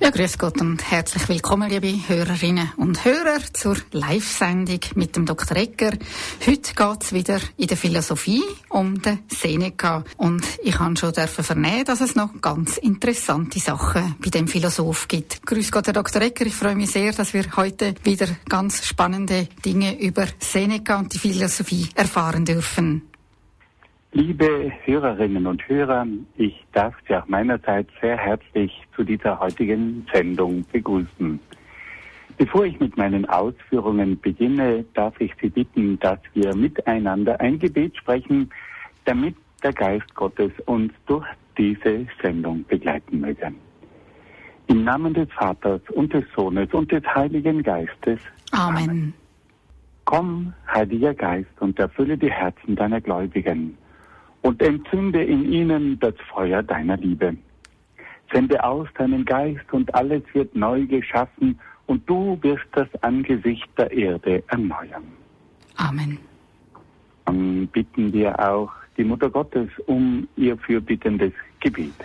Ja, grüß Gott und herzlich willkommen, liebe Hörerinnen und Hörer, zur Live-Sendung mit dem Dr. Egger. Heute geht's wieder in der Philosophie um den Seneca. Und ich habe schon vernehmen, dass es noch ganz interessante Sachen bei dem Philosoph gibt. Grüß Gott, Herr Dr. Egger. Ich freue mich sehr, dass wir heute wieder ganz spannende Dinge über Seneca und die Philosophie erfahren dürfen. Liebe Hörerinnen und Hörer, ich darf Sie auch meinerseits sehr herzlich zu dieser heutigen Sendung begrüßen. Bevor ich mit meinen Ausführungen beginne, darf ich Sie bitten, dass wir miteinander ein Gebet sprechen, damit der Geist Gottes uns durch diese Sendung begleiten möge. Im Namen des Vaters und des Sohnes und des Heiligen Geistes. Amen. Komm, Heiliger Geist, und erfülle die Herzen deiner Gläubigen und entzünde in ihnen das Feuer deiner Liebe. Sende aus deinen Geist und alles wird neu geschaffen und du wirst das Angesicht der Erde erneuern. Amen. Dann bitten wir auch die Mutter Gottes um ihr fürbittendes Gebet.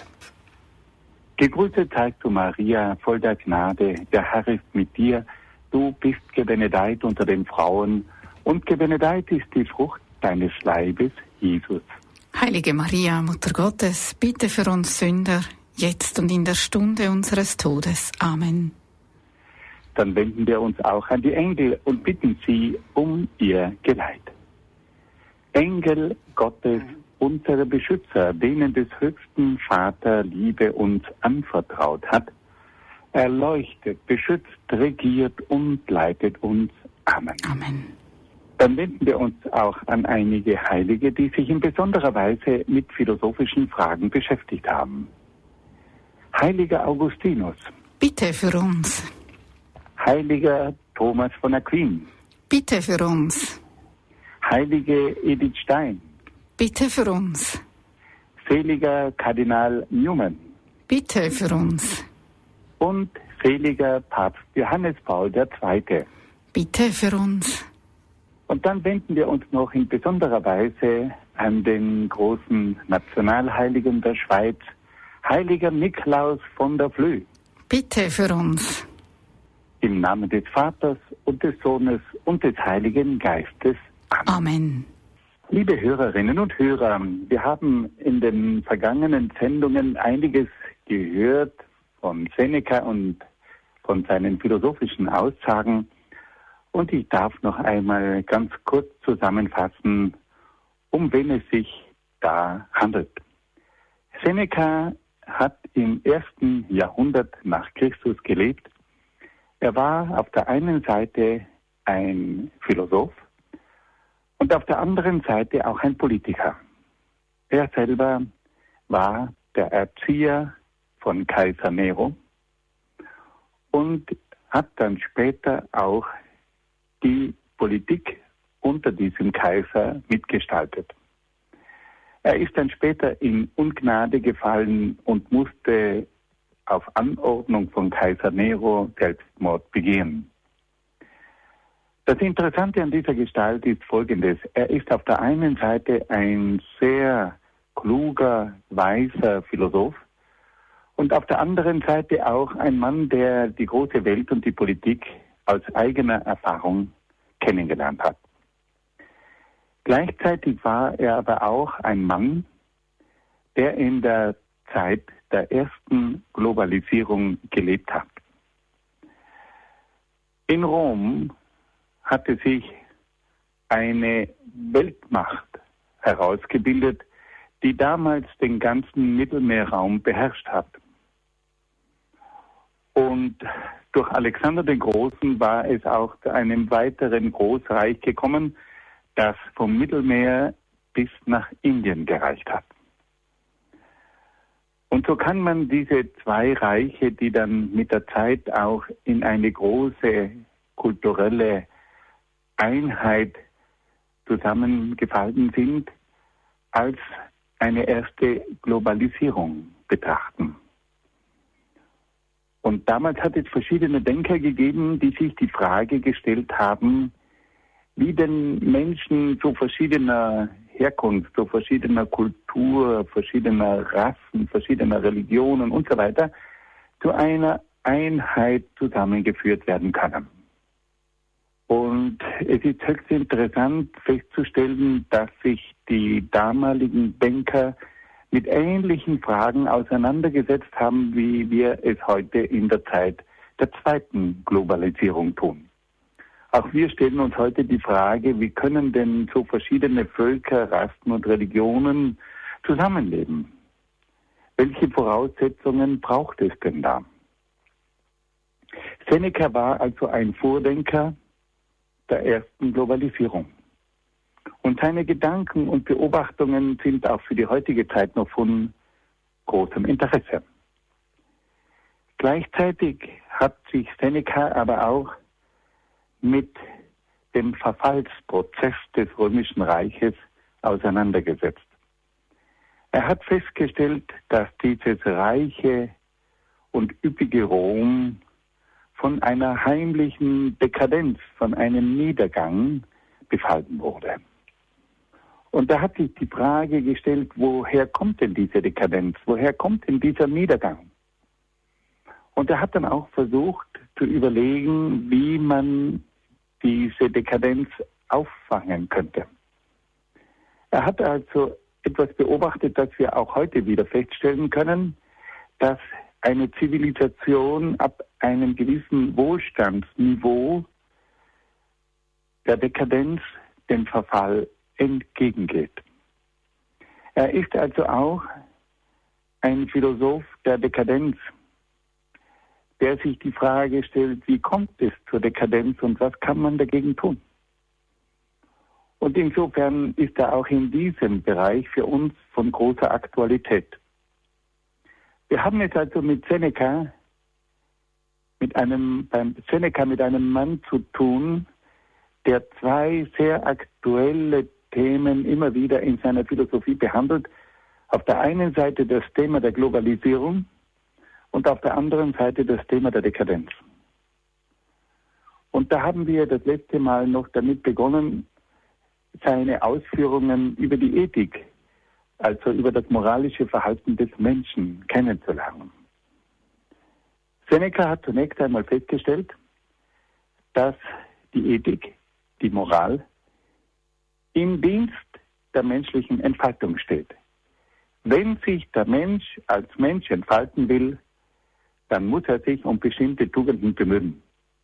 Gegrüßet seist du, Maria, voll der Gnade, der Herr ist mit dir. Du bist gebenedeit unter den Frauen und gebenedeit ist die Frucht deines Leibes, Jesus. Heilige Maria, Mutter Gottes, bitte für uns Sünder, jetzt und in der Stunde unseres Todes. Amen. Dann wenden wir uns auch an die Engel und bitten sie um ihr Geleit. Engel Gottes, unsere Beschützer, denen des höchsten Vater Liebe uns anvertraut hat, erleuchtet, beschützt, regiert und leitet uns. Amen. Amen. Dann wenden wir uns auch an einige Heilige, die sich in besonderer Weise mit philosophischen Fragen beschäftigt haben. Heiliger Augustinus. Bitte für uns. Heiliger Thomas von Aquin. Bitte für uns. Heilige Edith Stein. Bitte für uns. Seliger Kardinal Newman. Bitte für uns. Und seliger Papst Johannes Paul II. Bitte für uns. Und dann wenden wir uns noch in besonderer Weise an den großen Nationalheiligen der Schweiz, Heiliger Nikolaus von der Flö. Bitte für uns. Im Namen des Vaters und des Sohnes und des Heiligen Geistes. Amen. Amen. Liebe Hörerinnen und Hörer, wir haben in den vergangenen Sendungen einiges gehört von Seneca und von seinen philosophischen Aussagen. Und ich darf noch einmal ganz kurz zusammenfassen, um wen es sich da handelt. Seneca hat im 1. Jahrhundert nach Christus gelebt. Er war auf der einen Seite ein Philosoph und auf der anderen Seite auch ein Politiker. Er selber war der Erzieher von Kaiser Nero und hat dann später auch die Politik unter diesem Kaiser mitgestaltet. Er ist dann später in Ungnade gefallen und musste auf Anordnung von Kaiser Nero Selbstmord begehen. Das Interessante an dieser Gestalt ist Folgendes. Er ist auf der einen Seite ein sehr kluger, weiser Philosoph und auf der anderen Seite auch ein Mann, der die große Welt und die Politik aus eigener Erfahrung kennengelernt hat. Gleichzeitig war er aber auch ein Mann, der in der Zeit der ersten Globalisierung gelebt hat. In Rom hatte sich eine Weltmacht herausgebildet, die damals den ganzen Mittelmeerraum beherrscht hat. Und durch Alexander den Großen war es auch zu einem weiteren Großreich gekommen, das vom Mittelmeer bis nach Indien gereicht hat. Und so kann man diese zwei Reiche, die dann mit der Zeit auch in eine große kulturelle Einheit zusammengefallen sind, als eine erste Globalisierung betrachten. Und damals hat es verschiedene Denker gegeben, die sich die Frage gestellt haben, wie denn Menschen zu verschiedener Herkunft, zu verschiedener Kultur, verschiedener Rassen, verschiedener Religionen und so weiter zu einer Einheit zusammengeführt werden können. Und es ist höchst interessant festzustellen, dass sich die damaligen Denker mit ähnlichen Fragen auseinandergesetzt haben, wie wir es heute in der Zeit der zweiten Globalisierung tun. Auch wir stellen uns heute die Frage, wie können denn so verschiedene Völker, Rassen und Religionen zusammenleben? Welche Voraussetzungen braucht es denn da? Seneca war also ein Vordenker der ersten Globalisierung. Und seine Gedanken und Beobachtungen sind auch für die heutige Zeit noch von großem Interesse. Gleichzeitig hat sich Seneca aber auch mit dem Verfallsprozess des Römischen Reiches auseinandergesetzt. Er hat festgestellt, dass dieses reiche und üppige Rom von einer heimlichen Dekadenz, von einem Niedergang befallen wurde. Und da hat sich die Frage gestellt, woher kommt denn diese Dekadenz? Woher kommt denn dieser Niedergang? Und er hat dann auch versucht zu überlegen, wie man diese Dekadenz auffangen könnte. Er hat also etwas beobachtet, das wir auch heute wieder feststellen können, dass eine Zivilisation ab einem gewissen Wohlstandsniveau der Dekadenz, dem Verfall entgegengeht. Er ist also auch ein Philosoph der Dekadenz, der sich die Frage stellt, wie kommt es zur Dekadenz und was kann man dagegen tun? Und insofern ist er auch in diesem Bereich für uns von großer Aktualität. Wir haben es also mit Seneca mit einem Mann zu tun, der zwei sehr aktuelle Themen immer wieder in seiner Philosophie behandelt. Auf der einen Seite das Thema der Globalisierung und auf der anderen Seite das Thema der Dekadenz. Und da haben wir das letzte Mal noch damit begonnen, seine Ausführungen über die Ethik, also über das moralische Verhalten des Menschen kennenzulernen. Seneca hat zunächst einmal festgestellt, dass die Ethik, die Moral, im Dienst der menschlichen Entfaltung steht. Wenn sich der Mensch als Mensch entfalten will, dann muss er sich um bestimmte Tugenden bemühen.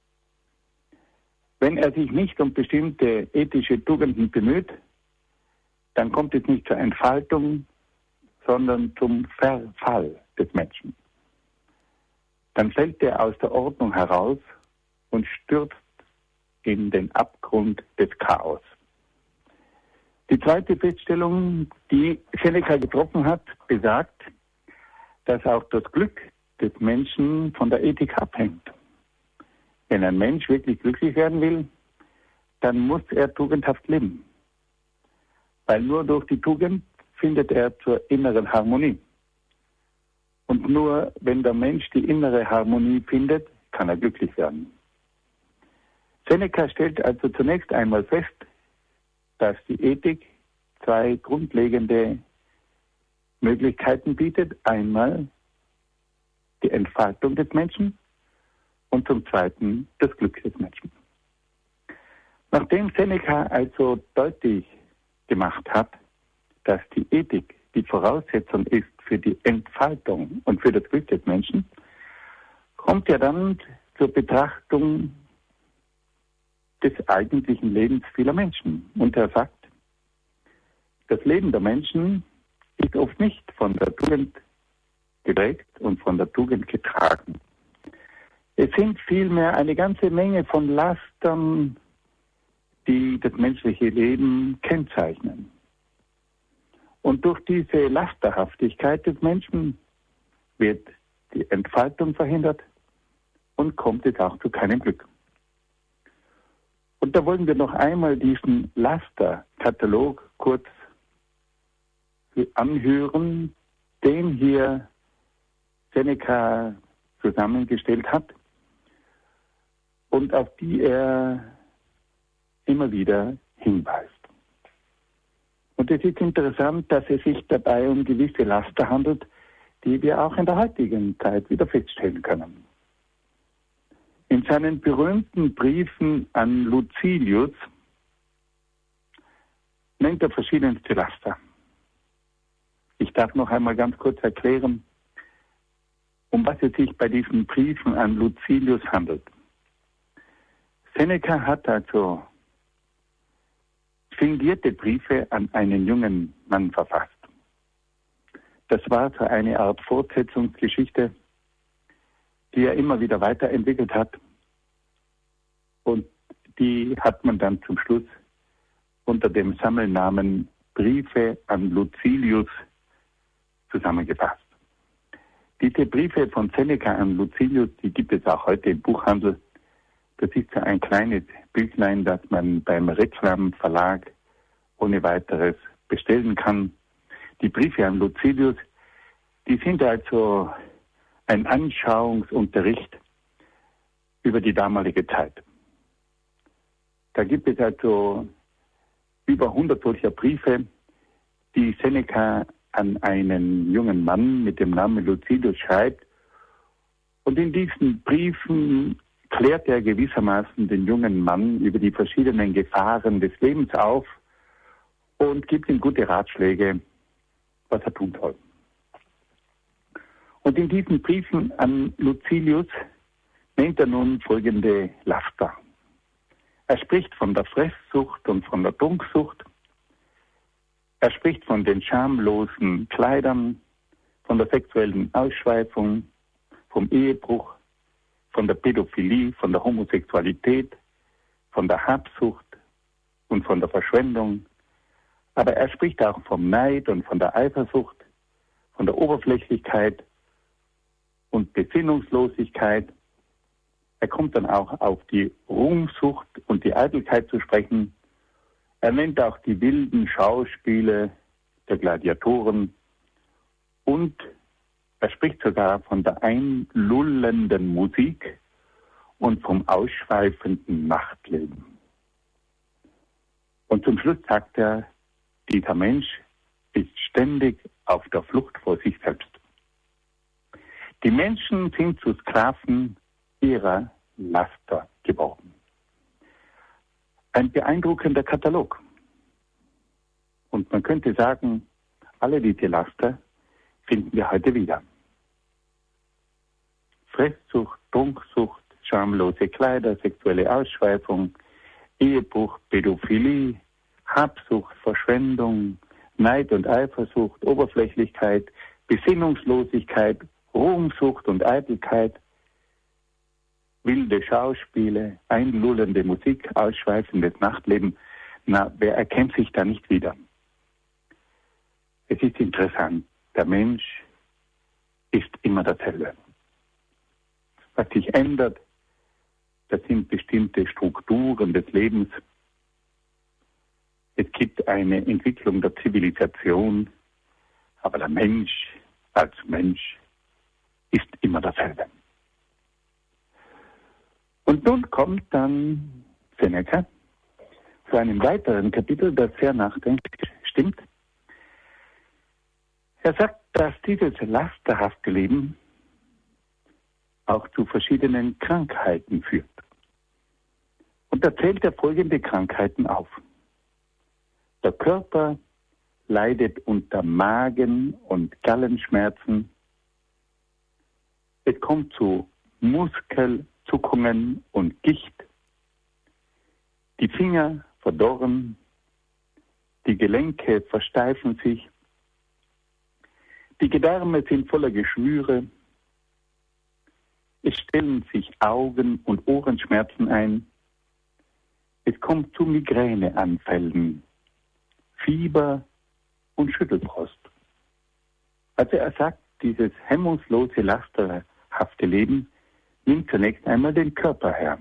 Wenn er sich nicht um bestimmte ethische Tugenden bemüht, dann kommt es nicht zur Entfaltung, sondern zum Verfall des Menschen. Dann fällt er aus der Ordnung heraus und stürzt in den Abgrund des Chaos. Die zweite Feststellung, die Seneca getroffen hat, besagt, dass auch das Glück des Menschen von der Ethik abhängt. Wenn ein Mensch wirklich glücklich werden will, dann muss er tugendhaft leben. Weil nur durch die Tugend findet er zur inneren Harmonie. Und nur wenn der Mensch die innere Harmonie findet, kann er glücklich werden. Seneca stellt also zunächst einmal fest, dass die Ethik zwei grundlegende Möglichkeiten bietet. Einmal die Entfaltung des Menschen und zum Zweiten das Glück des Menschen. Nachdem Seneca also deutlich gemacht hat, dass die Ethik die Voraussetzung ist für die Entfaltung und für das Glück des Menschen, kommt er dann zur Betrachtung des eigentlichen Lebens vieler Menschen. Und er sagt, das Leben der Menschen ist oft nicht von der Tugend geprägt und von der Tugend getragen. Es sind vielmehr eine ganze Menge von Lastern, die das menschliche Leben kennzeichnen. Und durch diese Lasterhaftigkeit des Menschen wird die Entfaltung verhindert und kommt es auch zu keinem Glück. Und da wollen wir noch einmal diesen Lasterkatalog kurz anhören, den hier Seneca zusammengestellt hat und auf die er immer wieder hinweist. Und es ist interessant, dass es sich dabei um gewisse Laster handelt, die wir auch in der heutigen Zeit wieder feststellen können. seinen berühmten Briefen an Lucilius nennt er verschiedenste Laster. Ich darf noch einmal ganz kurz erklären, um was es sich bei diesen Briefen an Lucilius handelt. Seneca hat also fingierte Briefe an einen jungen Mann verfasst. Das war so eine Art Fortsetzungsgeschichte, die er immer wieder weiterentwickelt hat. Und die hat man dann zum Schluss unter dem Sammelnamen Briefe an Lucilius zusammengefasst. Diese Briefe von Seneca an Lucilius, die gibt es auch heute im Buchhandel. Das ist so ein kleines Büchlein, das man beim Reklam Verlag ohne weiteres bestellen kann. Die Briefe an Lucilius, die sind also ein Anschauungsunterricht über die damalige Zeit. Da gibt es also über 100 solcher Briefe, die Seneca an einen jungen Mann mit dem Namen Lucilius schreibt. Und in diesen Briefen klärt er gewissermaßen den jungen Mann über die verschiedenen Gefahren des Lebens auf und gibt ihm gute Ratschläge, was er tun soll. Und in diesen Briefen an Lucilius nennt er nun folgende Laster. Er spricht von der Fresssucht und von der Trunksucht. Er spricht von den schamlosen Kleidern, von der sexuellen Ausschweifung, vom Ehebruch, von der Pädophilie, von der Homosexualität, von der Habsucht und von der Verschwendung. Aber er spricht auch vom Neid und von der Eifersucht, von der Oberflächlichkeit und Besinnungslosigkeit. Er kommt dann auch auf die Ruhmsucht und die Eitelkeit zu sprechen. Er nennt auch die wilden Schauspiele der Gladiatoren und er spricht sogar von der einlullenden Musik und vom ausschweifenden Nachtleben. Und zum Schluss sagt er, dieser Mensch ist ständig auf der Flucht vor sich selbst. Die Menschen sind zu Sklaven ihrer Laster geworden. Ein beeindruckender Katalog. Und man könnte sagen, alle diese Laster finden wir heute wieder. Fresssucht, Trunksucht, schamlose Kleider, sexuelle Ausschweifung, Ehebruch, Pädophilie, Habsucht, Verschwendung, Neid und Eifersucht, Oberflächlichkeit, Besinnungslosigkeit, Ruhmsucht und Eitelkeit, wilde Schauspiele, einlullende Musik, ausschweifendes Nachtleben. Na, wer erkennt sich da nicht wieder? Es ist interessant, der Mensch ist immer dasselbe. Was sich ändert, das sind bestimmte Strukturen des Lebens. Es gibt eine Entwicklung der Zivilisation, aber der Mensch als Mensch ist immer dasselbe. Und nun kommt dann Seneca zu einem weiteren Kapitel, das sehr nachdenklich stimmt. Er sagt, dass dieses lasterhafte Leben auch zu verschiedenen Krankheiten führt. Und da zählt er folgende Krankheiten auf. Der Körper leidet unter Magen- und Gallenschmerzen. Es kommt zu Muskelzuckungen und Gicht. Die Finger verdorren, die Gelenke versteifen sich, die Gedärme sind voller Geschwüre, es stellen sich Augen- und Ohrenschmerzen ein, es kommt zu Migräneanfällen, Fieber und Schüttelfrost. Also er sagt, dieses hemmungslose, lasterhafte Leben nimmt zunächst einmal den Körper her.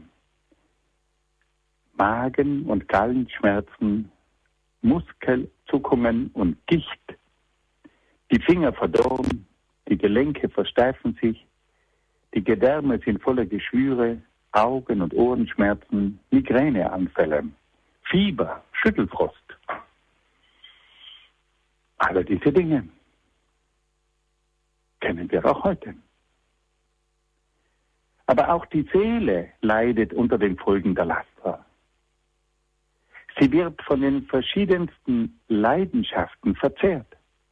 Magen- und Gallenschmerzen, Muskelzuckungen und Gicht, die Finger verdorren, die Gelenke versteifen sich, die Gedärme sind voller Geschwüre, Augen- und Ohrenschmerzen, Migräneanfälle, Fieber, Schüttelfrost. Alle diese Dinge kennen wir auch heute. Aber auch die Seele leidet unter den Folgen der Laster. Sie wird von den verschiedensten Leidenschaften verzehrt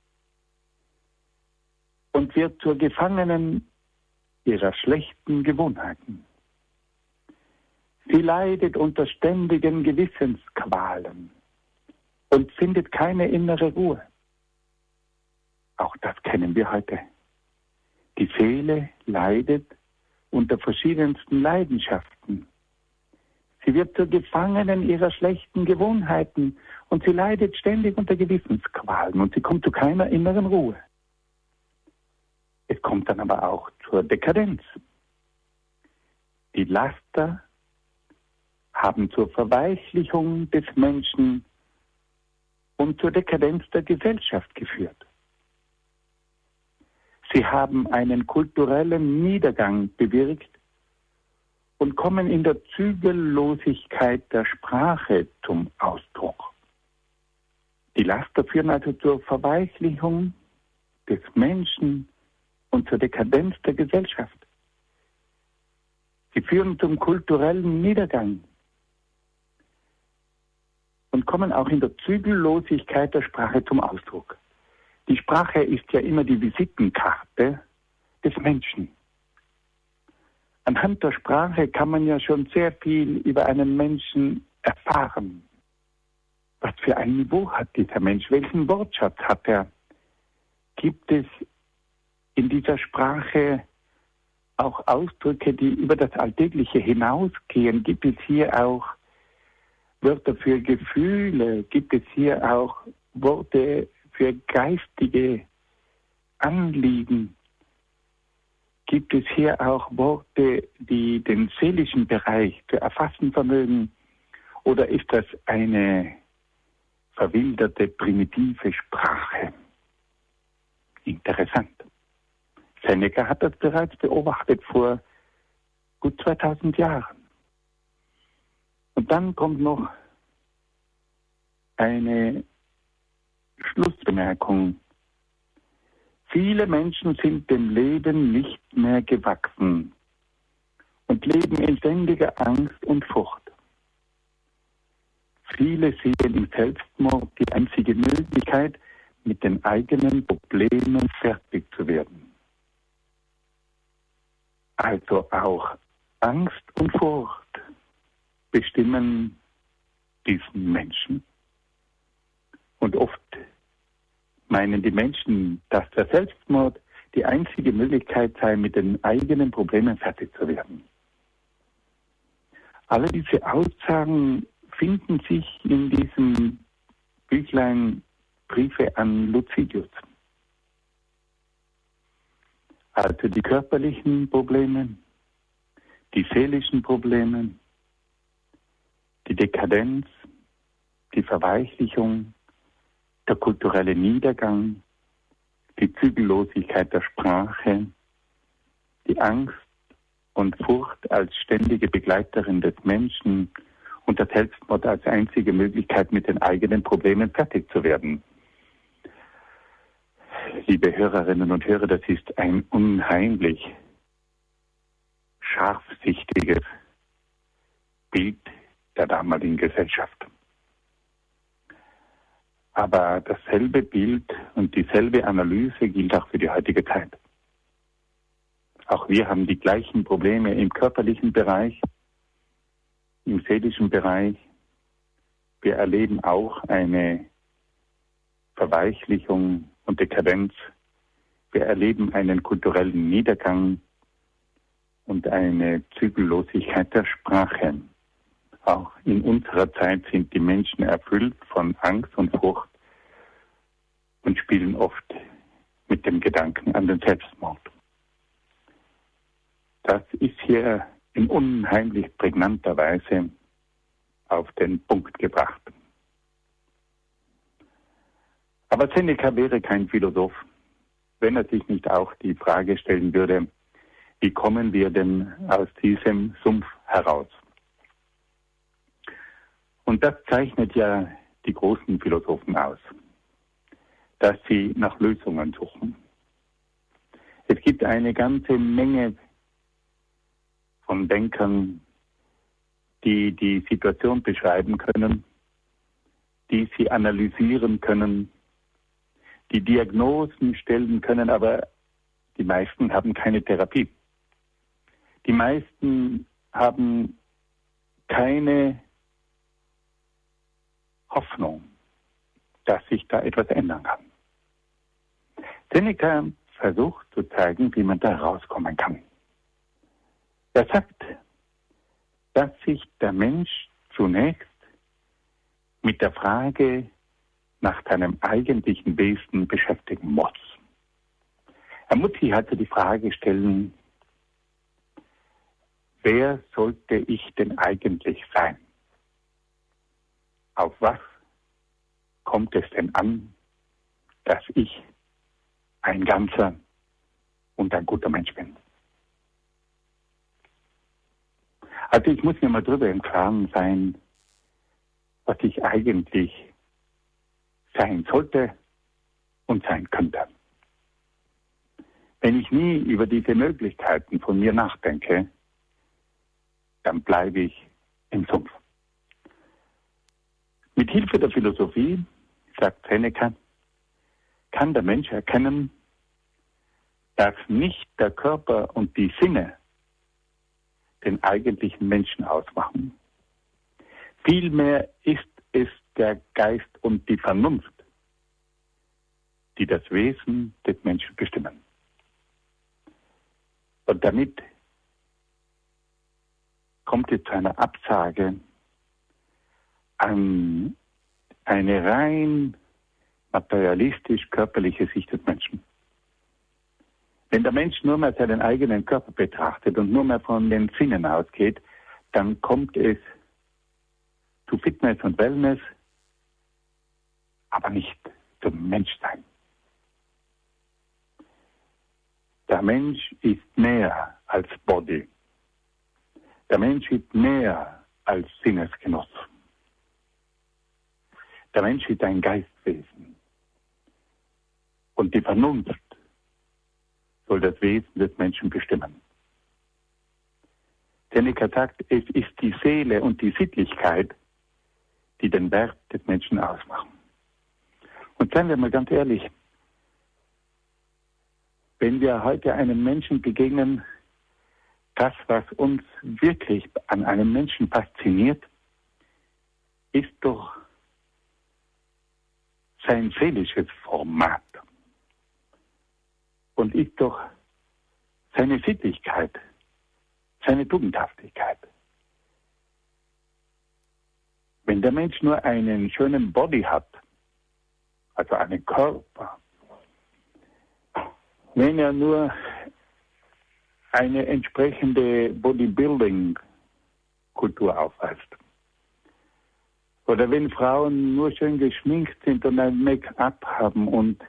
und wird zur Gefangenen ihrer schlechten Gewohnheiten. Sie leidet unter ständigen Gewissensqualen und findet keine innere Ruhe. Auch das kennen wir heute. Die Seele leidet unter verschiedensten Leidenschaften. Sie wird zur Gefangenen ihrer schlechten Gewohnheiten und sie leidet ständig unter Gewissensqualen und sie kommt zu keiner inneren Ruhe. Es kommt dann aber auch zur Dekadenz. Die Laster haben zur Verweichlichung des Menschen und zur Dekadenz der Gesellschaft geführt. Sie haben einen kulturellen Niedergang bewirkt und kommen in der Zügellosigkeit der Sprache zum Ausdruck. Die Laster führen also zur Verweichlichung des Menschen und zur Dekadenz der Gesellschaft. Sie führen zum kulturellen Niedergang und kommen auch in der Zügellosigkeit der Sprache zum Ausdruck. Die Sprache ist ja immer die Visitenkarte des Menschen. Anhand der Sprache kann man ja schon sehr viel über einen Menschen erfahren. Was für ein Niveau hat dieser Mensch? Welchen Wortschatz hat er? Gibt es in dieser Sprache auch Ausdrücke, die über das Alltägliche hinausgehen? Gibt es hier auch Wörter für Gefühle? Gibt es hier auch Worte für geistige Anliegen? Gibt es hier auch Worte, die den seelischen Bereich zu erfassen vermögen? Oder ist das eine verwilderte, primitive Sprache? Interessant. Seneca hat das bereits beobachtet vor gut 2000 Jahren. Und dann kommt noch eine Schlussbemerkung. Viele Menschen sind dem Leben nicht mehr gewachsen und leben in ständiger Angst und Furcht. Viele sehen im Selbstmord die einzige Möglichkeit, mit den eigenen Problemen fertig zu werden. Also auch Angst und Furcht bestimmen diesen Menschen. Und oft meinen die Menschen, dass der Selbstmord die einzige Möglichkeit sei, mit den eigenen Problemen fertig zu werden. Alle diese Aussagen finden sich in diesem Büchlein Briefe an Lucidius. Also die körperlichen Probleme, die seelischen Probleme, die Dekadenz, die Verweichlichung, der kulturelle Niedergang, die Zügellosigkeit der Sprache, die Angst und Furcht als ständige Begleiterin des Menschen und der Selbstmord als einzige Möglichkeit, mit den eigenen Problemen fertig zu werden. Liebe Hörerinnen und Hörer, das ist ein unheimlich scharfsichtiges Bild der damaligen Gesellschaft. Aber dasselbe Bild und dieselbe Analyse gilt auch für die heutige Zeit. Auch wir haben die gleichen Probleme im körperlichen Bereich, im seelischen Bereich. Wir erleben auch eine Verweichlichung und Dekadenz. Wir erleben einen kulturellen Niedergang und eine Zügellosigkeit der Sprache. Auch in unserer Zeit sind die Menschen erfüllt von Angst und Furcht und spielen oft mit dem Gedanken an den Selbstmord. Das ist hier in unheimlich prägnanter Weise auf den Punkt gebracht. Aber Seneca wäre kein Philosoph, wenn er sich nicht auch die Frage stellen würde, wie kommen wir denn aus diesem Sumpf heraus? Und das zeichnet ja die großen Philosophen aus, dass sie nach Lösungen suchen. Es gibt eine ganze Menge von Denkern, die die Situation beschreiben können, die sie analysieren können, die Diagnosen stellen können, aber die meisten haben keine Therapie. Die meisten haben keine Hoffnung, dass sich da etwas ändern kann. Seneca versucht zu zeigen, wie man da rauskommen kann. Er sagt, dass sich der Mensch zunächst mit der Frage nach seinem eigentlichen Wesen beschäftigen muss. Er muss sich also die Frage stellen, wer sollte ich denn eigentlich sein? Auf was kommt es denn an, dass ich ein ganzer und ein guter Mensch bin? Also ich muss mir mal drüber im Klaren sein, was ich eigentlich sein sollte und sein könnte. Wenn ich nie über diese Möglichkeiten von mir nachdenke, dann bleibe ich im Sumpf. Mit Hilfe der Philosophie, sagt Seneca, kann der Mensch erkennen, dass nicht der Körper und die Sinne den eigentlichen Menschen ausmachen. Vielmehr ist es der Geist und die Vernunft, die das Wesen des Menschen bestimmen. Und damit kommt es zu einer Absage an eine rein materialistisch-körperliche Sicht des Menschen. Wenn der Mensch nur mehr seinen eigenen Körper betrachtet und nur mehr von den Sinnen ausgeht, dann kommt es zu Fitness und Wellness, aber nicht zum Menschsein. Der Mensch ist mehr als Body. Der Mensch ist mehr als Sinnesgenuss. Der Mensch ist ein Geistwesen. Und die Vernunft soll das Wesen des Menschen bestimmen. Seneca sagt, es ist die Seele und die Sittlichkeit, die den Wert des Menschen ausmachen. Und seien wir mal ganz ehrlich, wenn wir heute einem Menschen begegnen, das, was uns wirklich an einem Menschen fasziniert, ist doch sein seelisches Format und ist doch seine Sittlichkeit, seine Tugendhaftigkeit. Wenn der Mensch nur einen schönen Body hat, also einen Körper, wenn er nur eine entsprechende Bodybuilding-Kultur aufweist, oder wenn Frauen nur schön geschminkt sind und ein Make-up haben und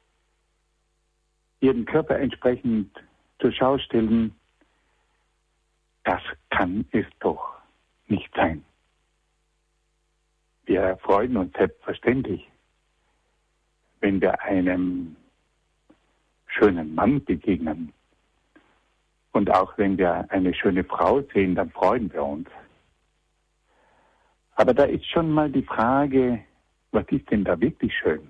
ihren Körper entsprechend zur Schau stellen, das kann es doch nicht sein. Wir freuen uns selbstverständlich, wenn wir einem schönen Mann begegnen. Und auch wenn wir eine schöne Frau sehen, dann freuen wir uns. Aber da ist schon mal die Frage, was ist denn da wirklich schön?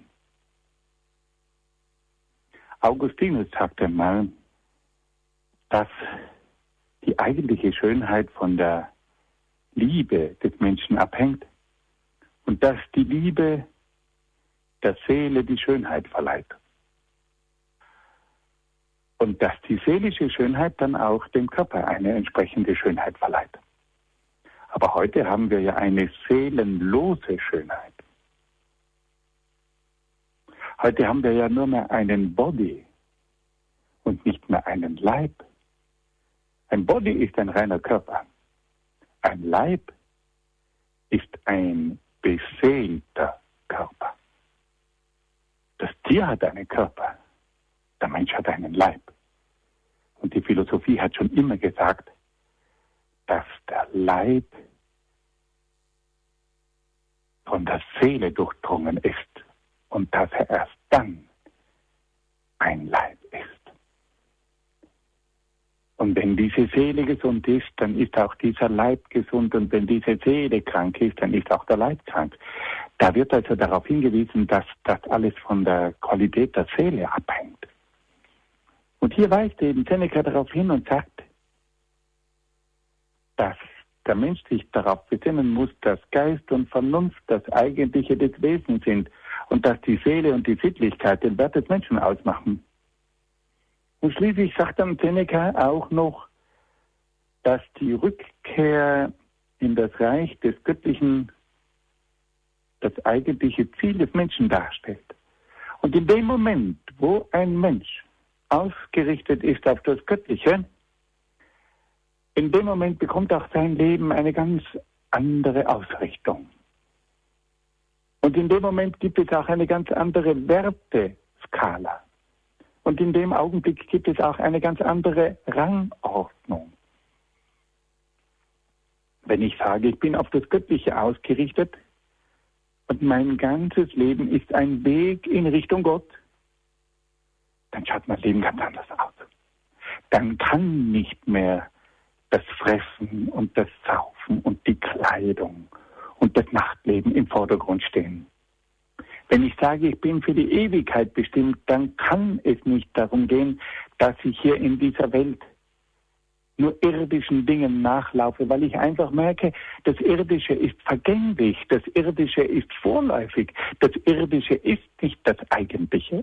Augustinus sagte mal, dass die eigentliche Schönheit von der Liebe des Menschen abhängt und dass die Liebe der Seele die Schönheit verleiht. Und dass die seelische Schönheit dann auch dem Körper eine entsprechende Schönheit verleiht. Aber heute haben wir ja eine seelenlose Schönheit. Heute haben wir ja nur mehr einen Body und nicht mehr einen Leib. Ein Body ist ein reiner Körper. Ein Leib ist ein beseelter Körper. Das Tier hat einen Körper, der Mensch hat einen Leib. Und die Philosophie hat schon immer gesagt, dass der Leib von der Seele durchdrungen ist und dass er erst dann ein Leib ist. Und wenn diese Seele gesund ist, dann ist auch dieser Leib gesund. Und wenn diese Seele krank ist, dann ist auch der Leib krank. Da wird also darauf hingewiesen, dass das alles von der Qualität der Seele abhängt. Und hier weist eben Seneca darauf hin und sagt, dass der Mensch sich darauf besinnen muss, dass Geist und Vernunft das Eigentliche des Wesens sind und dass die Seele und die Sittlichkeit den Wert des Menschen ausmachen. Und schließlich sagt dann Seneca auch noch, dass die Rückkehr in das Reich des Göttlichen das eigentliche Ziel des Menschen darstellt. Und in dem Moment, wo ein Mensch ausgerichtet ist auf das Göttliche, in dem Moment bekommt auch sein Leben eine ganz andere Ausrichtung. Und in dem Moment gibt es auch eine ganz andere Werteskala. Und in dem Augenblick gibt es auch eine ganz andere Rangordnung. Wenn ich sage, ich bin auf das Göttliche ausgerichtet und mein ganzes Leben ist ein Weg in Richtung Gott, dann schaut mein Leben ganz anders aus. Dann kann nicht mehr das Fressen und das Saufen und die Kleidung und das Nachtleben im Vordergrund stehen. Wenn ich sage, ich bin für die Ewigkeit bestimmt, dann kann es nicht darum gehen, dass ich hier in dieser Welt nur irdischen Dingen nachlaufe, weil ich einfach merke, das Irdische ist vergänglich, das Irdische ist vorläufig, das Irdische ist nicht das Eigentliche.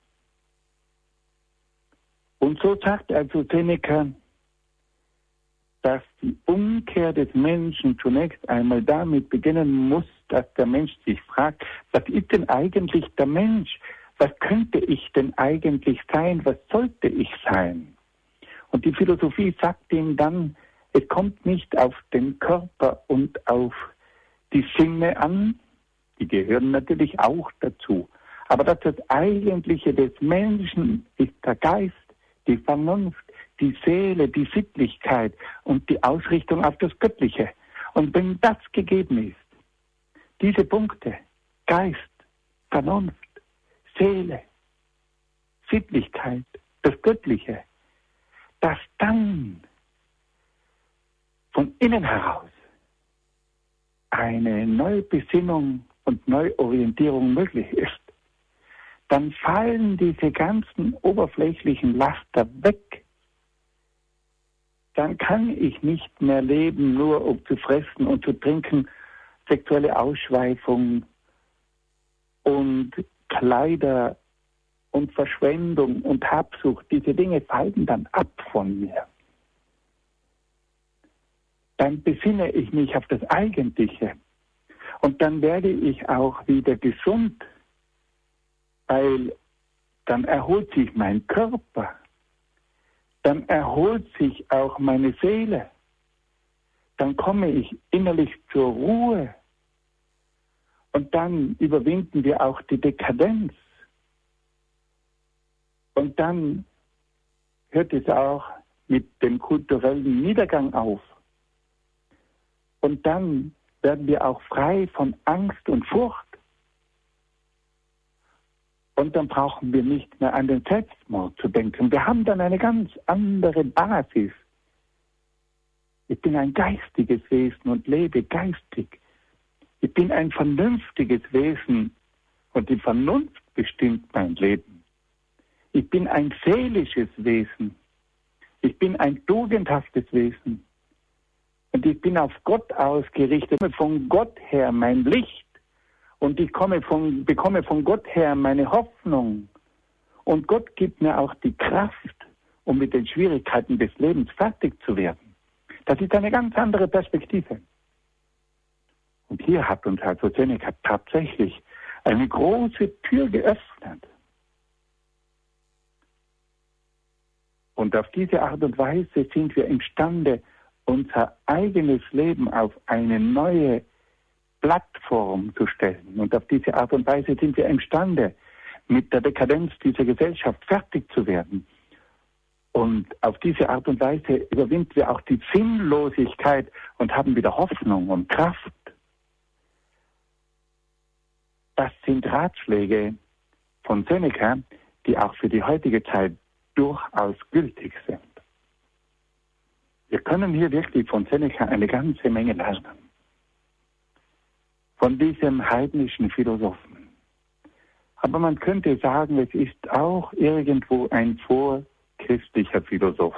Und so sagt also Seneca, dass die Umkehr des Menschen zunächst einmal damit beginnen muss, dass der Mensch sich fragt, was ist denn eigentlich der Mensch? Was könnte ich denn eigentlich sein? Was sollte ich sein? Und die Philosophie sagt ihm dann, es kommt nicht auf den Körper und auf die Sinne an, die gehören natürlich auch dazu, aber dass das Eigentliche des Menschen ist der Geist, die Vernunft, die Seele, die Sittlichkeit und die Ausrichtung auf das Göttliche. Und wenn das gegeben ist, diese Punkte, Geist, Vernunft, Seele, Sittlichkeit, das Göttliche, dass dann von innen heraus eine neue Besinnung und Neuorientierung möglich ist, dann fallen diese ganzen oberflächlichen Laster weg. Dann kann ich nicht mehr leben, nur um zu fressen und zu trinken, sexuelle Ausschweifung und Kleider und Verschwendung und Habsucht. Diese Dinge fallen dann ab von mir. Dann besinne ich mich auf das Eigentliche und dann werde ich auch wieder gesund, weil dann erholt sich mein Körper. Dann erholt sich auch meine Seele. Dann komme ich innerlich zur Ruhe. Und dann überwinden wir auch die Dekadenz. Und dann hört es auch mit dem kulturellen Niedergang auf. Und dann werden wir auch frei von Angst und Furcht. Und dann brauchen wir nicht mehr an den Selbstmord zu denken. Wir haben dann eine ganz andere Basis. Ich bin ein geistiges Wesen und lebe geistig. Ich bin ein vernünftiges Wesen und die Vernunft bestimmt mein Leben. Ich bin ein seelisches Wesen. Ich bin ein tugendhaftes Wesen. Und ich bin auf Gott ausgerichtet. Von Gott her mein Licht. Und ich bekomme von Gott her meine Hoffnung. Und Gott gibt mir auch die Kraft, um mit den Schwierigkeiten des Lebens fertig zu werden. Das ist eine ganz andere Perspektive. Und hier hat uns also Seneca tatsächlich eine große Tür geöffnet. Und auf diese Art und Weise sind wir imstande, unser eigenes Leben auf eine neue Plattform zu stellen. Und auf diese Art und Weise sind wir imstande, mit der Dekadenz dieser Gesellschaft fertig zu werden. Und auf diese Art und Weise überwinden wir auch die Sinnlosigkeit und haben wieder Hoffnung und Kraft. Das sind Ratschläge von Seneca, die auch für die heutige Zeit durchaus gültig sind. Wir können hier wirklich von Seneca eine ganze Menge lernen. Von diesem heidnischen Philosophen. Aber man könnte sagen, es ist auch irgendwo ein vorchristlicher Philosoph.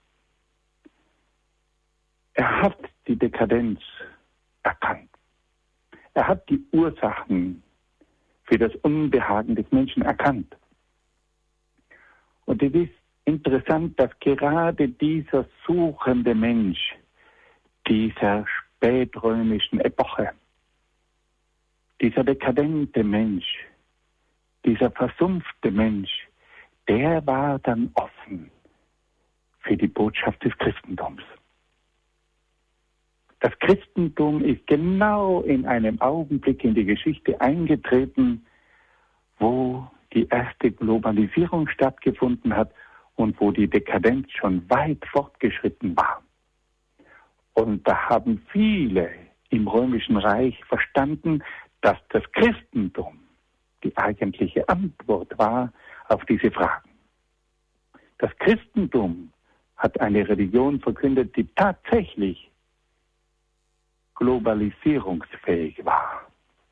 Er hat die Dekadenz erkannt. Er hat die Ursachen für das Unbehagen des Menschen erkannt. Und es ist interessant, dass gerade dieser suchende Mensch dieser spätrömischen Epoche, dieser dekadente Mensch, dieser versumpfte Mensch, der war dann offen für die Botschaft des Christentums. Das Christentum ist genau in einem Augenblick in die Geschichte eingetreten, wo die erste Globalisierung stattgefunden hat und wo die Dekadenz schon weit fortgeschritten war. Und da haben viele im Römischen Reich verstanden, dass das Christentum die eigentliche Antwort war auf diese Fragen. Das Christentum hat eine Religion verkündet, die tatsächlich globalisierungsfähig war.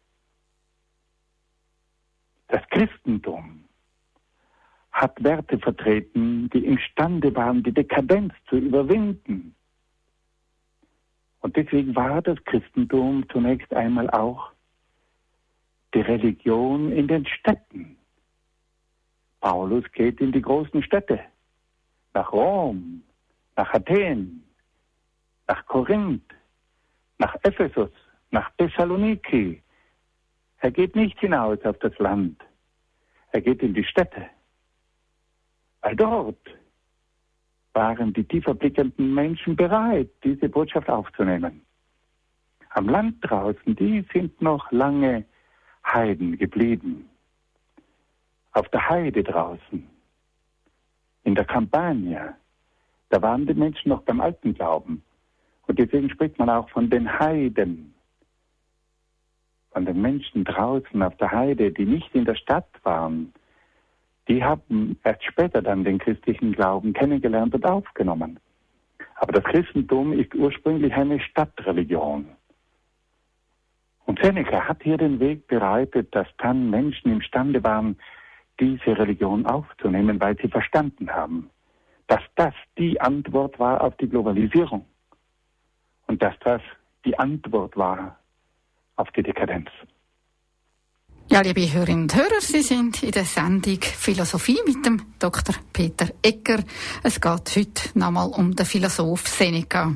Das Christentum hat Werte vertreten, die imstande waren, die Dekadenz zu überwinden. Und deswegen war das Christentum zunächst einmal auch die Religion in den Städten. Paulus geht in die großen Städte, nach Rom, nach Athen, nach Korinth, nach Ephesus, nach Thessaloniki. Er geht nicht hinaus auf das Land. Er geht in die Städte. Weil dort waren die tiefer blickenden Menschen bereit, diese Botschaft aufzunehmen. Am Land draußen, die sind noch lange Heiden geblieben. Auf der Heide draußen, in der Campania, da waren die Menschen noch beim alten Glauben. Und deswegen spricht man auch von den Heiden, von den Menschen draußen auf der Heide, die nicht in der Stadt waren. Die haben erst später dann den christlichen Glauben kennengelernt und aufgenommen. Aber das Christentum ist ursprünglich eine Stadtreligion. Und Seneca hat hier den Weg bereitet, dass dann Menschen imstande waren, diese Religion aufzunehmen, weil sie verstanden haben, dass das die Antwort war auf die Globalisierung. Und dass das die Antwort war auf die Dekadenz. Ja, liebe Hörerinnen und Hörer, Sie sind in der Sendung Philosophie mit dem Dr. Peter Egger. Es geht heute nochmal um den Philosoph Seneca.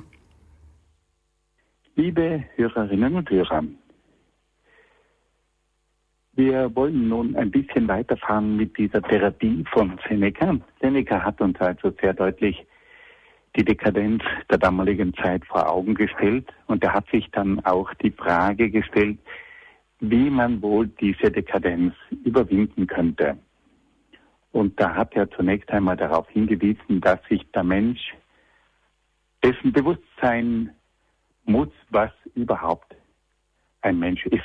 Liebe Hörerinnen und Hörer, wir wollen nun ein bisschen weiterfahren mit dieser Therapie von Seneca. Seneca hat uns also sehr deutlich die Dekadenz der damaligen Zeit vor Augen gestellt und er hat sich dann auch die Frage gestellt, wie man wohl diese Dekadenz überwinden könnte. Und da hat er zunächst einmal darauf hingewiesen, dass sich der Mensch dessen bewusst sein muss, was überhaupt ein Mensch ist.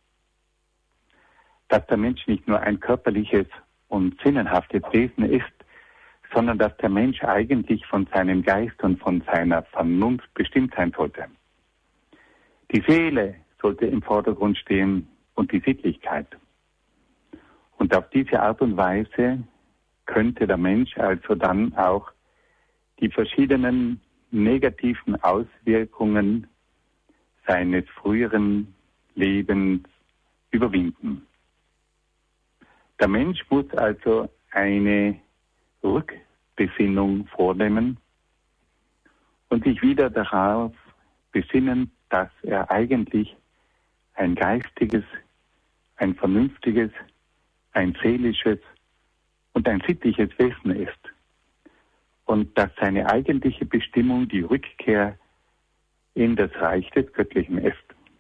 Dass der Mensch nicht nur ein körperliches und sinnenhaftes Wesen ist, sondern dass der Mensch eigentlich von seinem Geist und von seiner Vernunft bestimmt sein sollte. Die Seele sollte im Vordergrund stehen und die Sittlichkeit. Und auf diese Art und Weise könnte der Mensch also dann auch die verschiedenen negativen Auswirkungen seines früheren Lebens überwinden. Der Mensch muss also eine Rückbesinnung vornehmen und sich wieder darauf besinnen, dass er eigentlich ein geistiges, ein vernünftiges, ein seelisches und ein sittliches Wesen ist. Und dass seine eigentliche Bestimmung die Rückkehr in das Reich des Göttlichen ist.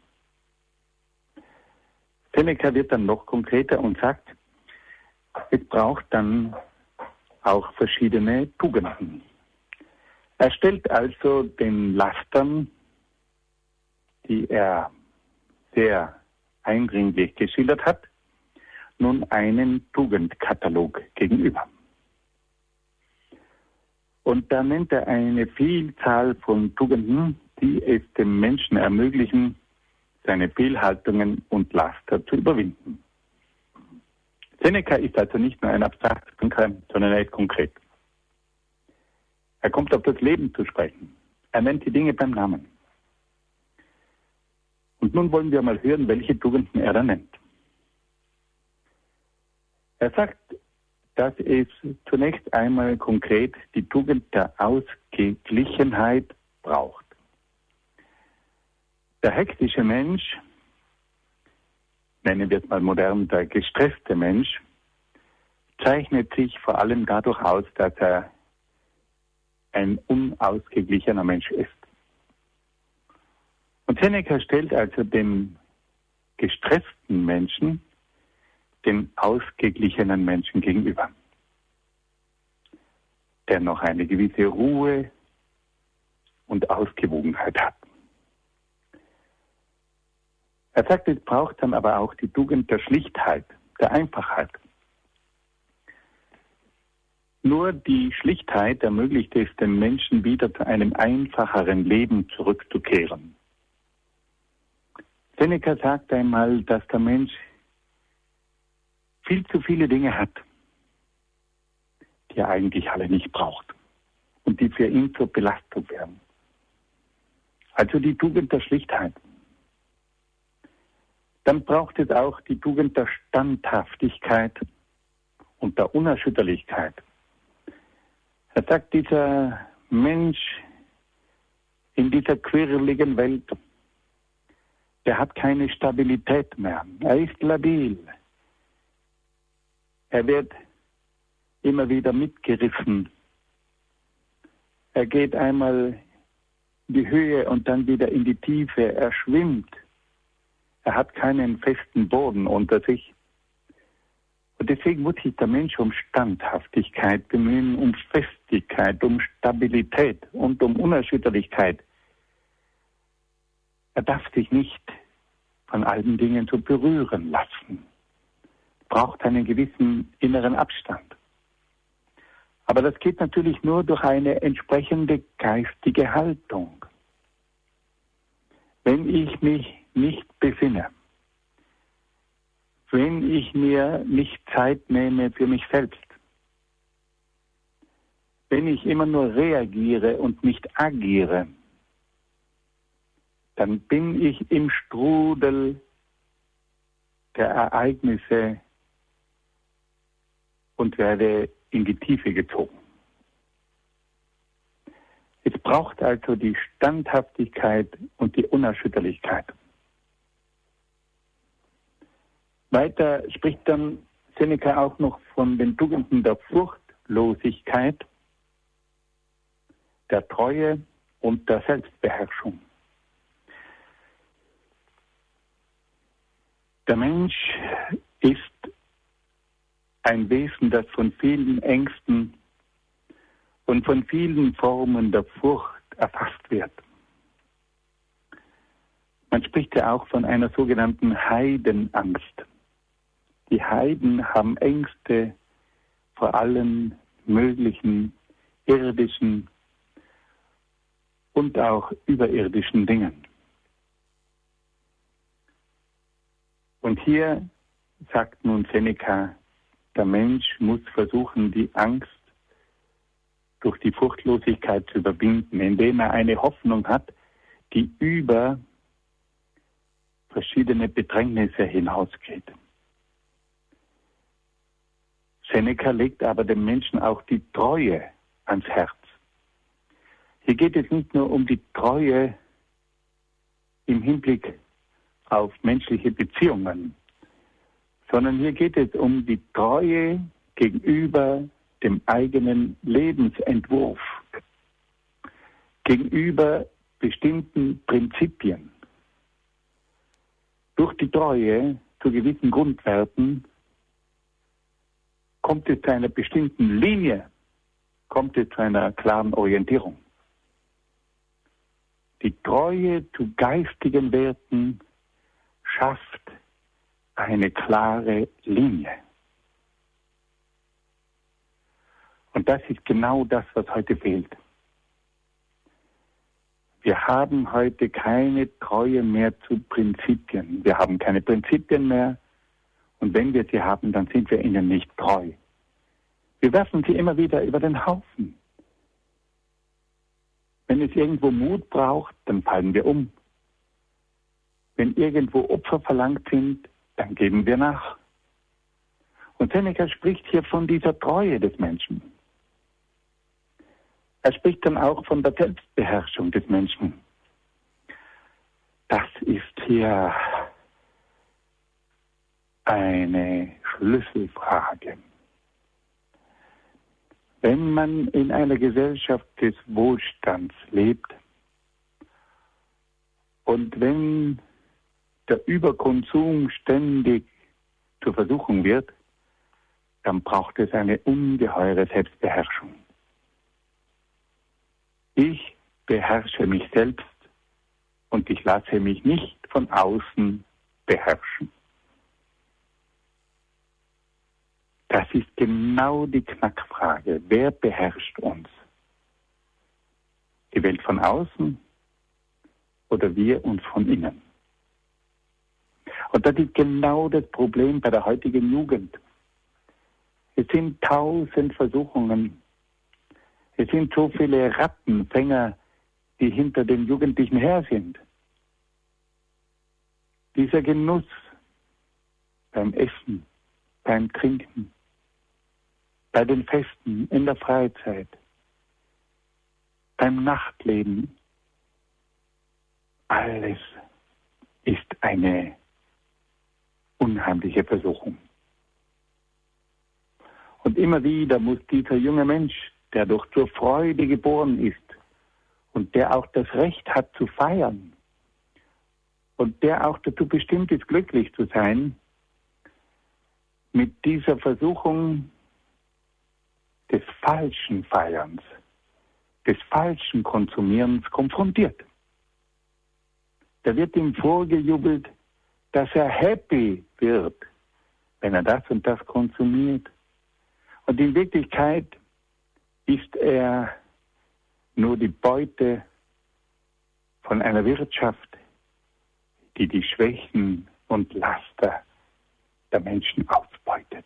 Seneca wird dann noch konkreter und sagt, es braucht dann auch verschiedene Tugenden. Er stellt also den Lastern, die er sehr eindringlich geschildert hat, nun einen Tugendkatalog gegenüber. Und da nennt er eine Vielzahl von Tugenden, die es dem Menschen ermöglichen, seine Fehlhaltungen und Laster zu überwinden. Seneca ist also nicht nur ein abstrakter Denker, sondern er ist konkret. Er kommt auf das Leben zu sprechen. Er nennt die Dinge beim Namen. Und nun wollen wir mal hören, welche Tugenden er da nennt. Er sagt, dass es zunächst einmal konkret die Tugend der Ausgeglichenheit braucht. Der hektische Mensch, nennen wir es mal modern, der gestresste Mensch, zeichnet sich vor allem dadurch aus, dass er ein unausgeglichener Mensch ist. Und Seneca stellt also dem gestressten Menschen den ausgeglichenen Menschen gegenüber, der noch eine gewisse Ruhe und Ausgewogenheit hat. Er sagt, es braucht dann aber auch die Tugend der Schlichtheit, der Einfachheit. Nur die Schlichtheit ermöglicht es den Menschen wieder zu einem einfacheren Leben zurückzukehren. Seneca sagt einmal, dass der Mensch viel zu viele Dinge hat, die er eigentlich alle nicht braucht und die für ihn zur Belastung werden. Also die Tugend der Schlichtheit. Dann braucht es auch die Tugend der Standhaftigkeit und der Unerschütterlichkeit. Er sagt, dieser Mensch in dieser quirligen Welt, der hat keine Stabilität mehr. Er ist labil. Er wird immer wieder mitgerissen. Er geht einmal in die Höhe und dann wieder in die Tiefe. Er schwimmt. Er hat keinen festen Boden unter sich. Und deswegen muss sich der Mensch um Standhaftigkeit bemühen, um Festigkeit, um Stabilität und um Unerschütterlichkeit. Er darf sich nicht von allen Dingen so berühren lassen. Braucht einen gewissen inneren Abstand. Aber das geht natürlich nur durch eine entsprechende geistige Haltung. Wenn ich mich nicht besinne, wenn ich mir nicht Zeit nehme für mich selbst, wenn ich immer nur reagiere und nicht agiere, dann bin ich im Strudel der Ereignisse und werde in die Tiefe gezogen. Es braucht also die Standhaftigkeit und die Unerschütterlichkeit. Weiter spricht dann Seneca auch noch von den Tugenden der Furchtlosigkeit, der Treue und der Selbstbeherrschung. Der Mensch ist ein Wesen, das von vielen Ängsten und von vielen Formen der Furcht erfasst wird. Man spricht ja auch von einer sogenannten Heidenangst. Die Heiden haben Ängste vor allen möglichen irdischen und auch überirdischen Dingen. Und hier sagt nun Seneca, der Mensch muss versuchen, die Angst durch die Furchtlosigkeit zu überwinden, indem er eine Hoffnung hat, die über verschiedene Bedrängnisse hinausgeht. Seneca legt aber dem Menschen auch die Treue ans Herz. Hier geht es nicht nur um die Treue im Hinblick auf menschliche Beziehungen, sondern hier geht es um die Treue gegenüber dem eigenen Lebensentwurf, gegenüber bestimmten Prinzipien. Durch die Treue zu gewissen Grundwerten kommt es zu einer bestimmten Linie, kommt es zu einer klaren Orientierung. Die Treue zu geistigen Werten schafft eine klare Linie. Und Und das ist genau das, was heute fehlt. Wir haben heute keine Treue mehr zu Prinzipien. Wir haben keine Prinzipien mehr. Und wenn wir sie haben, dann sind wir ihnen nicht treu. Wir werfen sie immer wieder über den Haufen. Wenn es irgendwo Mut braucht, dann fallen wir um. Wenn irgendwo Opfer verlangt sind, dann geben wir nach. Und Seneca spricht hier von dieser Treue des Menschen. Er spricht dann auch von der Selbstbeherrschung des Menschen. Das ist hier eine Schlüsselfrage. Wenn man in einer Gesellschaft des Wohlstands lebt und wenn der Überkonsum ständig zur Versuchung wird, dann braucht es eine ungeheure Selbstbeherrschung. Ich beherrsche mich selbst und ich lasse mich nicht von außen beherrschen. Das ist genau die Knackfrage. Wer beherrscht uns? Die Welt von außen oder wir uns von innen? Und das ist genau das Problem bei der heutigen Jugend. Es sind 1000 Versuchungen. Es sind so viele Rattenfänger, die hinter den Jugendlichen her sind. Dieser Genuss beim Essen, beim Trinken, bei den Festen, in der Freizeit, beim Nachtleben, alles ist eine unheimliche Versuchung. Und immer wieder muss dieser junge Mensch, der doch zur Freude geboren ist und der auch das Recht hat zu feiern und der auch dazu bestimmt ist, glücklich zu sein, mit dieser Versuchung des falschen Feierns, des falschen Konsumierens konfrontiert. Da wird ihm vorgejubelt, dass er happy wird, wenn er das und das konsumiert. Und in Wirklichkeit ist er nur die Beute von einer Wirtschaft, die die Schwächen und Laster der Menschen ausbeutet.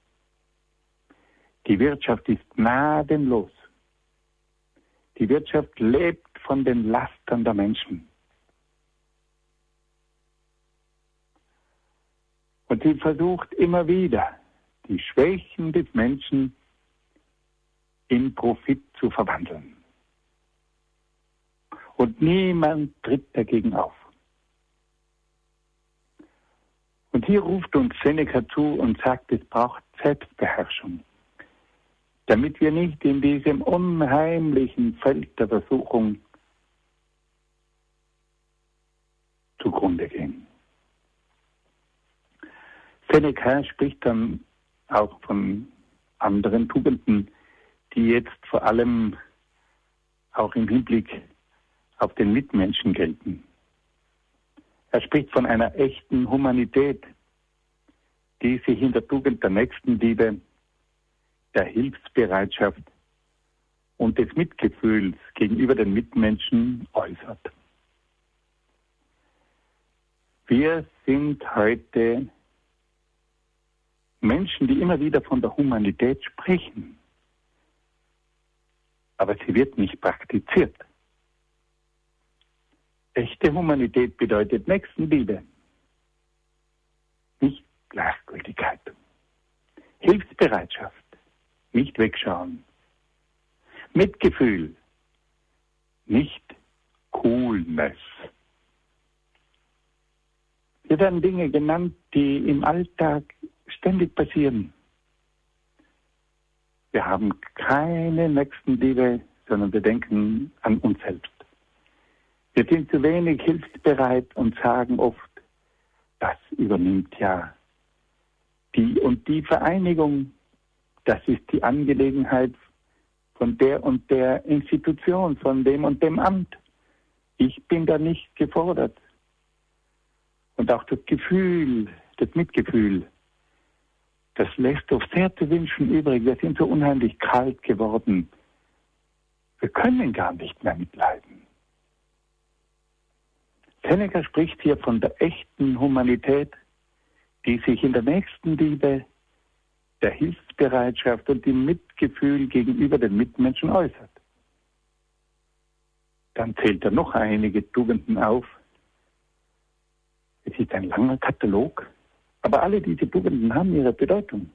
Die Wirtschaft ist gnadenlos. Die Wirtschaft lebt von den Lastern der Menschen. Und sie versucht immer wieder, die Schwächen des Menschen in Profit zu verwandeln. Und niemand tritt dagegen auf. Und hier ruft uns Seneca zu und sagt, es braucht Selbstbeherrschung, damit wir nicht in diesem unheimlichen Feld der Versuchung zugrunde gehen. Seneca spricht dann auch von anderen Tugenden, die jetzt vor allem auch im Hinblick auf den Mitmenschen gelten. Er spricht von einer echten Humanität, die sich in der Tugend der Nächstenliebe, der Hilfsbereitschaft und des Mitgefühls gegenüber den Mitmenschen äußert. Wir sind heute Menschen, die immer wieder von der Humanität sprechen, aber sie wird nicht praktiziert. Echte Humanität bedeutet Nächstenliebe, nicht Gleichgültigkeit. Hilfsbereitschaft, nicht wegschauen. Mitgefühl, nicht Coolness. Hier werden Dinge genannt, die im Alltag ständig passieren. Wir haben keine Nächstenliebe, sondern wir denken an uns selbst. Wir sind zu wenig hilfsbereit und sagen oft, das übernimmt ja die und die Vereinigung. Das ist die Angelegenheit von der und der Institution, von dem und dem Amt. Ich bin da nicht gefordert. Und auch das Gefühl, das Mitgefühl Das lässt doch sehr zu wünschen übrig. Wir sind so unheimlich kalt geworden. Wir können gar nicht mehr mitleiden. Seneca spricht hier von der echten Humanität, die sich in der Nächstenliebe, der Hilfsbereitschaft und dem Mitgefühl gegenüber den Mitmenschen äußert. Dann zählt er noch einige Tugenden auf. Es ist ein langer Katalog, aber alle diese Tugenden haben ihre Bedeutung.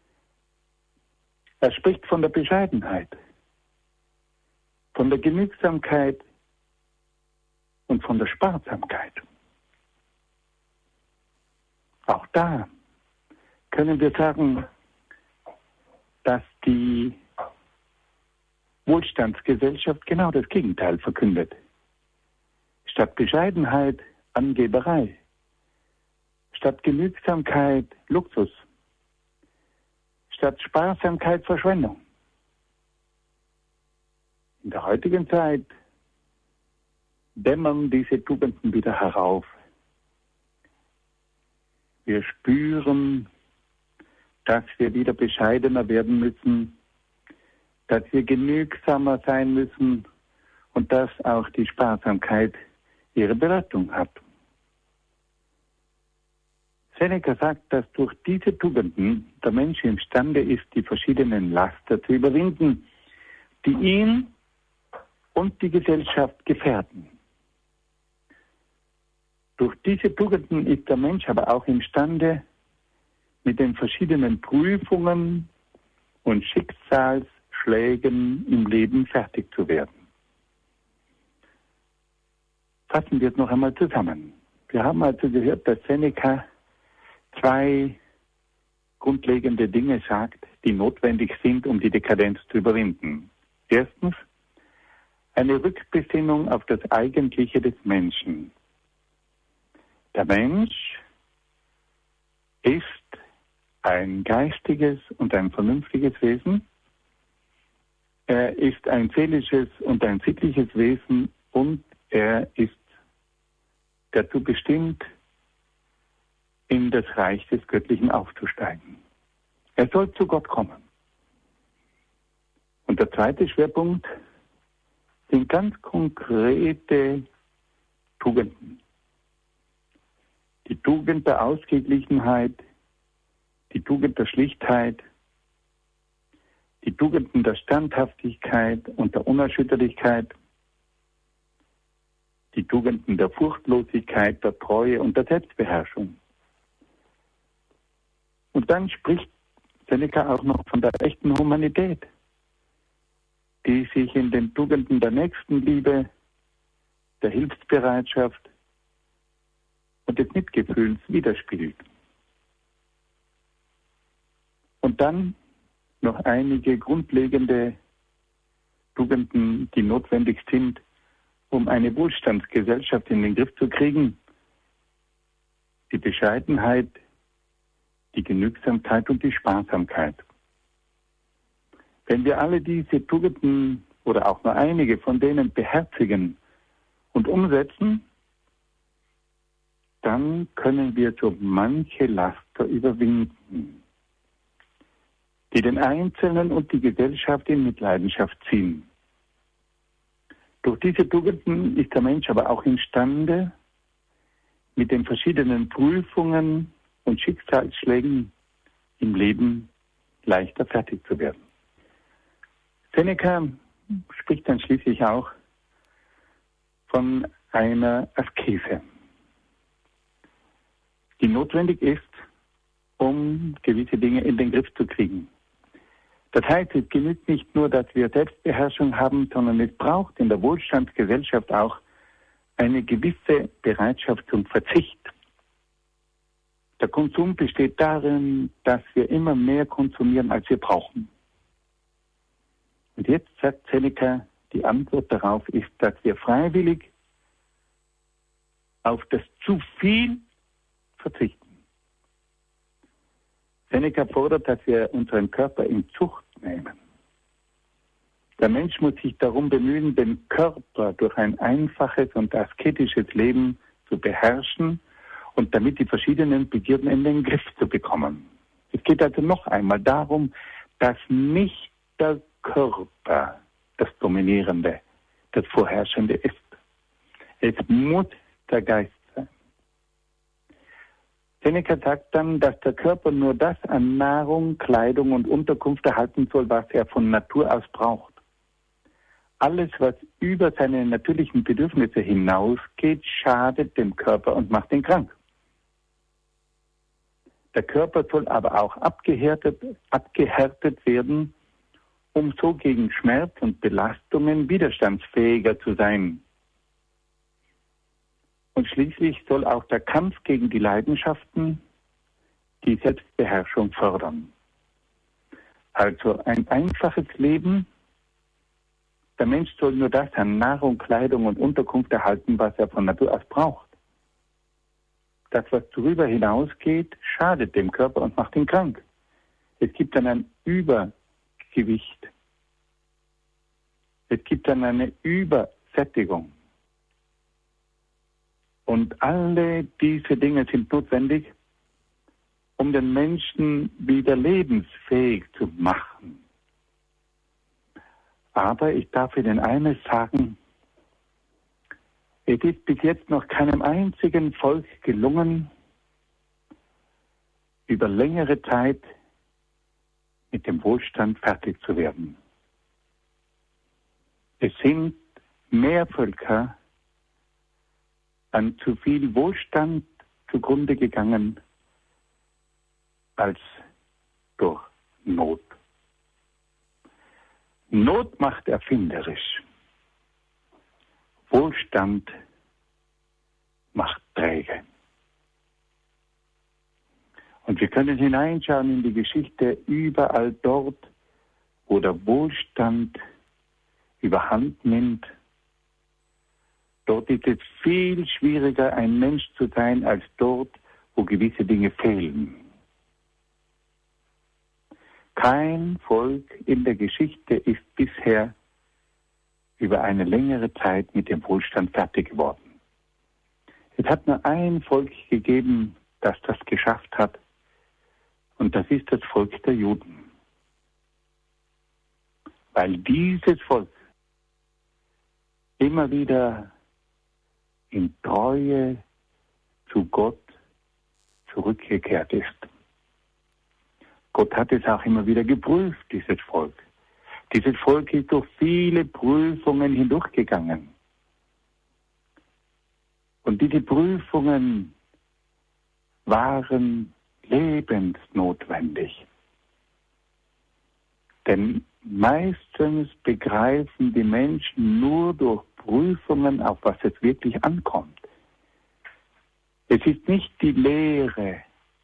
Er spricht von der Bescheidenheit, von der Genügsamkeit und von der Sparsamkeit. Auch da können wir sagen, dass die Wohlstandsgesellschaft genau das Gegenteil verkündet. Statt Bescheidenheit Angeberei, statt Genügsamkeit Luxus, statt Sparsamkeit Verschwendung. In der heutigen Zeit dämmern diese Tugenden wieder herauf. Wir spüren, dass wir wieder bescheidener werden müssen, dass wir genügsamer sein müssen und dass auch die Sparsamkeit ihre Bedeutung hat. Seneca sagt, dass durch diese Tugenden der Mensch imstande ist, die verschiedenen Laster zu überwinden, die ihn und die Gesellschaft gefährden. Durch diese Tugenden ist der Mensch aber auch imstande, mit den verschiedenen Prüfungen und Schicksalsschlägen im Leben fertig zu werden. Fassen wir es noch einmal zusammen. Wir haben also gehört, dass Seneca 2 grundlegende Dinge sagt, die notwendig sind, um die Dekadenz zu überwinden. Erstens, eine Rückbesinnung auf das Eigentliche des Menschen. Der Mensch ist ein geistiges und ein vernünftiges Wesen. Er ist ein seelisches und ein sittliches Wesen und er ist dazu bestimmt, in das Reich des Göttlichen aufzusteigen. Er soll zu Gott kommen. Und der zweite Schwerpunkt sind ganz konkrete Tugenden. Die Tugend der Ausgeglichenheit, die Tugend der Schlichtheit, die Tugenden der Standhaftigkeit und der Unerschütterlichkeit, die Tugenden der Furchtlosigkeit, der Treue und der Selbstbeherrschung. Und dann spricht Seneca auch noch von der echten Humanität, die sich in den Tugenden der Nächstenliebe, der Hilfsbereitschaft und des Mitgefühls widerspiegelt. Und dann noch einige grundlegende Tugenden, die notwendig sind, um eine Wohlstandsgesellschaft in den Griff zu kriegen. Die Bescheidenheit, die Genügsamkeit und die Sparsamkeit. Wenn wir alle diese Tugenden oder auch nur einige von denen beherzigen und umsetzen, dann können wir so manche Laster überwinden, die den Einzelnen und die Gesellschaft in Mitleidenschaft ziehen. Durch diese Tugenden ist der Mensch aber auch imstande, mit den verschiedenen Prüfungen und Schicksalsschlägen im Leben leichter fertig zu werden. Seneca spricht dann schließlich auch von einer Askese, die notwendig ist, um gewisse Dinge in den Griff zu kriegen. Das heißt, es genügt nicht nur, dass wir Selbstbeherrschung haben, sondern es braucht in der Wohlstandsgesellschaft auch eine gewisse Bereitschaft zum Verzicht. Der Konsum besteht darin, dass wir immer mehr konsumieren, als wir brauchen. Und jetzt sagt Seneca, die Antwort darauf ist, dass wir freiwillig auf das zu viel verzichten. Seneca fordert, dass wir unseren Körper in Zucht nehmen. Der Mensch muss sich darum bemühen, den Körper durch ein einfaches und asketisches Leben zu beherrschen und damit die verschiedenen Begierden in den Griff zu bekommen. Es geht also noch einmal darum, dass nicht der Körper das Dominierende, das Vorherrschende ist. Es muss der Geist sein. Seneca sagt dann, dass der Körper nur das an Nahrung, Kleidung und Unterkunft erhalten soll, was er von Natur aus braucht. Alles, was über seine natürlichen Bedürfnisse hinausgeht, schadet dem Körper und macht ihn krank. Der Körper soll aber auch abgehärtet werden, um so gegen Schmerz und Belastungen widerstandsfähiger zu sein. Und schließlich soll auch der Kampf gegen die Leidenschaften die Selbstbeherrschung fördern. Also ein einfaches Leben. Der Mensch soll nur das an Nahrung, Kleidung und Unterkunft erhalten, was er von Natur aus braucht. Das, was darüber hinausgeht, schadet dem Körper und macht ihn krank. Es gibt dann ein Übergewicht. Es gibt dann eine Übersättigung. Und alle diese Dinge sind notwendig, um den Menschen wieder lebensfähig zu machen. Aber ich darf Ihnen eines sagen, es ist bis jetzt noch keinem einzigen Volk gelungen, über längere Zeit mit dem Wohlstand fertig zu werden. Es sind mehr Völker an zu viel Wohlstand zugrunde gegangen als durch Not. Not macht erfinderisch. Wohlstand macht träge. Und wir können hineinschauen in die Geschichte überall dort, wo der Wohlstand überhand nimmt. Dort ist es viel schwieriger, ein Mensch zu sein, als dort, wo gewisse Dinge fehlen. Kein Volk in der Geschichte ist bisher über eine längere Zeit mit dem Wohlstand fertig geworden. Es hat nur ein Volk gegeben, das das geschafft hat, und das ist das Volk der Juden. Weil dieses Volk immer wieder in Treue zu Gott zurückgekehrt ist. Gott hat es auch immer wieder geprüft, dieses Volk. Dieses Volk ist durch viele Prüfungen hindurchgegangen. Und diese Prüfungen waren lebensnotwendig. Denn meistens begreifen die Menschen nur durch Prüfungen, auf was es wirklich ankommt. Es ist nicht die Lehre,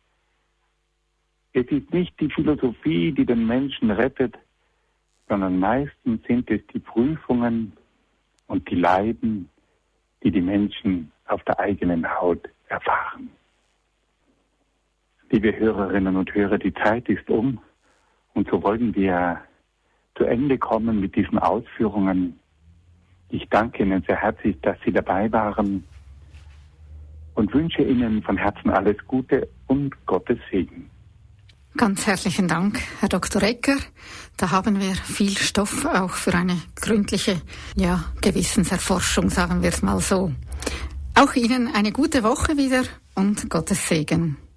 es ist nicht die Philosophie, die den Menschen rettet, sondern meistens sind es die Prüfungen und die Leiden, die die Menschen auf der eigenen Haut erfahren. Liebe Hörerinnen und Hörer, die Zeit ist um und so wollen wir zu Ende kommen mit diesen Ausführungen. Ich danke Ihnen sehr herzlich, dass Sie dabei waren und wünsche Ihnen von Herzen alles Gute und Gottes Segen. Ganz herzlichen Dank, Herr Dr. Egger. Da haben wir viel Stoff auch für eine gründliche, Gewissenserforschung, sagen wir es mal so. Auch Ihnen eine gute Woche wieder und Gottes Segen.